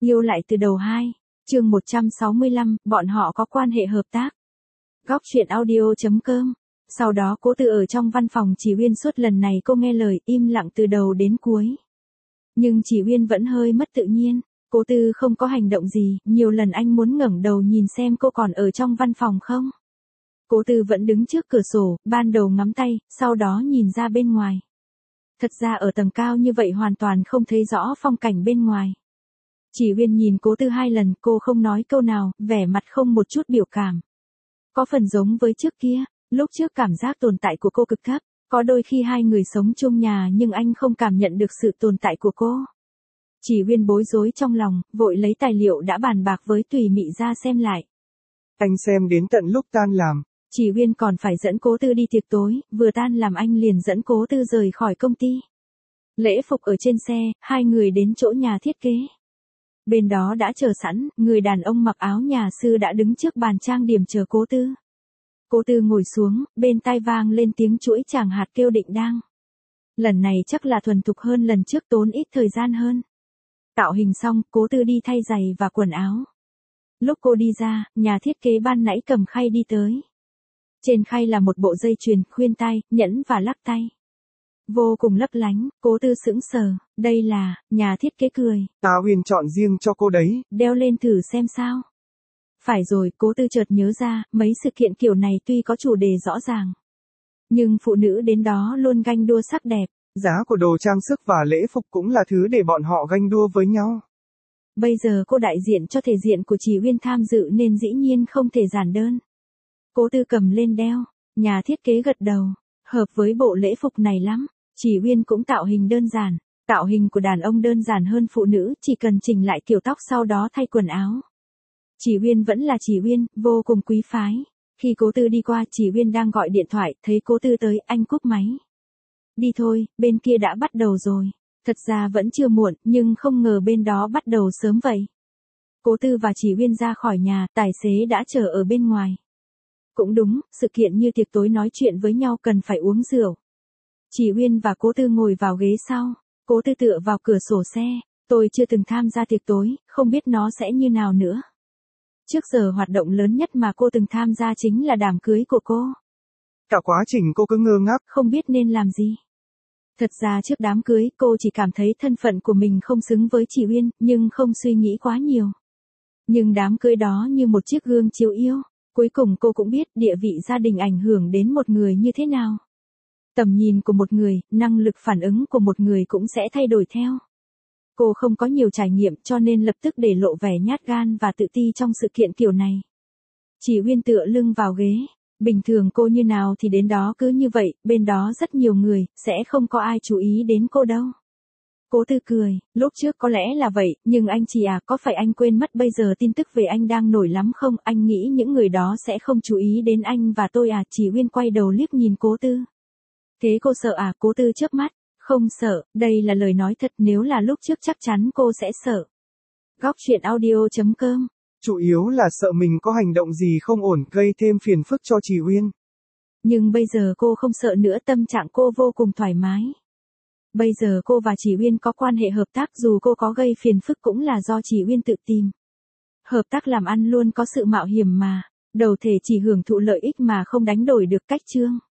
Yêu lại từ đầu 2, chương 165, bọn họ có quan hệ hợp tác. Góc truyện audio.com. Sau đó Cố Tư ở trong văn phòng Chỉ Uyên suốt lần này cô nghe lời im lặng từ đầu đến cuối. Nhưng Chỉ Uyên vẫn hơi mất tự nhiên, Cố Tư không có hành động gì, nhiều lần anh muốn ngẩng đầu nhìn xem cô còn ở trong văn phòng không. Cố Tư vẫn đứng trước cửa sổ, ban đầu ngắm tay, sau đó nhìn ra bên ngoài. Thật ra ở tầng cao như vậy hoàn toàn không thấy rõ phong cảnh bên ngoài. Chỉ Uyên nhìn Cố Tư 2 lần, cô không nói câu nào, vẻ mặt không một chút biểu cảm. Có phần giống với trước kia, lúc trước cảm giác tồn tại của cô cực thấp, có đôi khi hai người sống chung nhà nhưng anh không cảm nhận được sự tồn tại của cô. Chỉ Uyên bối rối trong lòng, vội lấy tài liệu đã bàn bạc với Tùy Mị ra xem lại. Anh xem đến tận lúc tan làm. Chỉ Uyên còn phải dẫn Cố Tư đi tiệc tối, vừa tan làm anh liền dẫn Cố Tư rời khỏi công ty. Lễ phục ở trên xe, hai người đến chỗ nhà thiết kế. Bên đó đã chờ sẵn, người đàn ông mặc áo nhà sư đã đứng trước bàn trang điểm chờ Cố Tư. Cố Tư ngồi xuống, bên tai vang lên tiếng chuỗi chàng hạt kêu định đang. Lần này chắc là thuần thục hơn lần trước, tốn ít thời gian hơn. Tạo hình xong, Cố Tư đi thay giày và quần áo. Lúc cô đi ra, nhà thiết kế ban nãy cầm khay đi tới. Trên khay là một bộ dây chuyền, khuyên tai, nhẫn và lắc tay. Vô cùng lấp lánh, Cố Tư sững sờ, đây là, nhà thiết kế cười. Ta Uyên chọn riêng cho cô đấy. Đeo lên thử xem sao. Phải rồi, Cố Tư chợt nhớ ra, mấy sự kiện kiểu này tuy có chủ đề rõ ràng. Nhưng phụ nữ đến đó luôn ganh đua sắc đẹp. Giá của đồ trang sức và lễ phục cũng là thứ để bọn họ ganh đua với nhau. Bây giờ cô đại diện cho thể diện của Chỉ Uyên tham dự nên dĩ nhiên không thể giản đơn. Cố Tư cầm lên đeo, nhà thiết kế gật đầu, hợp với bộ lễ phục này lắm. Chỉ Uyên cũng tạo hình đơn giản, tạo hình của đàn ông đơn giản hơn phụ nữ, chỉ cần chỉnh lại kiểu tóc sau đó thay quần áo. Chỉ Uyên vẫn là Chỉ Uyên, vô cùng quý phái. Khi Cố Tư đi qua, Chỉ Uyên đang gọi điện thoại, thấy Cố Tư tới, anh cúp máy. Đi thôi, bên kia đã bắt đầu rồi. Thật ra vẫn chưa muộn, nhưng không ngờ bên đó bắt đầu sớm vậy. Cố Tư và Chỉ Uyên ra khỏi nhà, tài xế đã chờ ở bên ngoài. Cũng đúng, sự kiện như tiệc tối nói chuyện với nhau cần phải uống rượu. Chỉ Uyên và Cố Tư ngồi vào ghế sau, Cố Tư tựa vào cửa sổ xe, tôi chưa từng tham gia tiệc tối, không biết nó sẽ như nào nữa. Trước giờ hoạt động lớn nhất mà cô từng tham gia chính là đám cưới của cô. Cả quá trình cô cứ ngơ ngác, không biết nên làm gì. Thật ra trước đám cưới cô chỉ cảm thấy thân phận của mình không xứng với Chỉ Uyên, nhưng không suy nghĩ quá nhiều. Nhưng đám cưới đó như một chiếc gương chiếu yêu, cuối cùng cô cũng biết địa vị gia đình ảnh hưởng đến một người như thế nào. Tầm nhìn của một người, năng lực phản ứng của một người cũng sẽ thay đổi theo. Cô không có nhiều trải nghiệm cho nên lập tức để lộ vẻ nhát gan và tự ti trong sự kiện kiểu này. Chỉ Uyên tựa lưng vào ghế, bình thường cô như nào thì đến đó cứ như vậy, bên đó rất nhiều người, sẽ không có ai chú ý đến cô đâu. Cố Tư cười, lúc trước có lẽ là vậy, nhưng anh Chỉ có phải anh quên mất bây giờ tin tức về anh đang nổi lắm không, anh nghĩ những người đó sẽ không chú ý đến anh và tôi à. Chỉ Uyên quay đầu liếc nhìn Cố Tư. Thế cô sợ à? Cố Tư chớp mắt, không sợ, đây là lời nói thật, nếu là lúc trước chắc chắn cô sẽ sợ. Góc truyện audio.com. Chủ yếu là sợ mình có hành động gì không ổn gây thêm phiền phức cho Chỉ Uyên. Nhưng bây giờ cô không sợ nữa, tâm trạng cô vô cùng thoải mái. Bây giờ cô và Chỉ Uyên có quan hệ hợp tác, dù cô có gây phiền phức cũng là do Chỉ Uyên tự tìm. Hợp tác làm ăn luôn có sự mạo hiểm mà, đầu thể chỉ hưởng thụ lợi ích mà không đánh đổi được cách chương.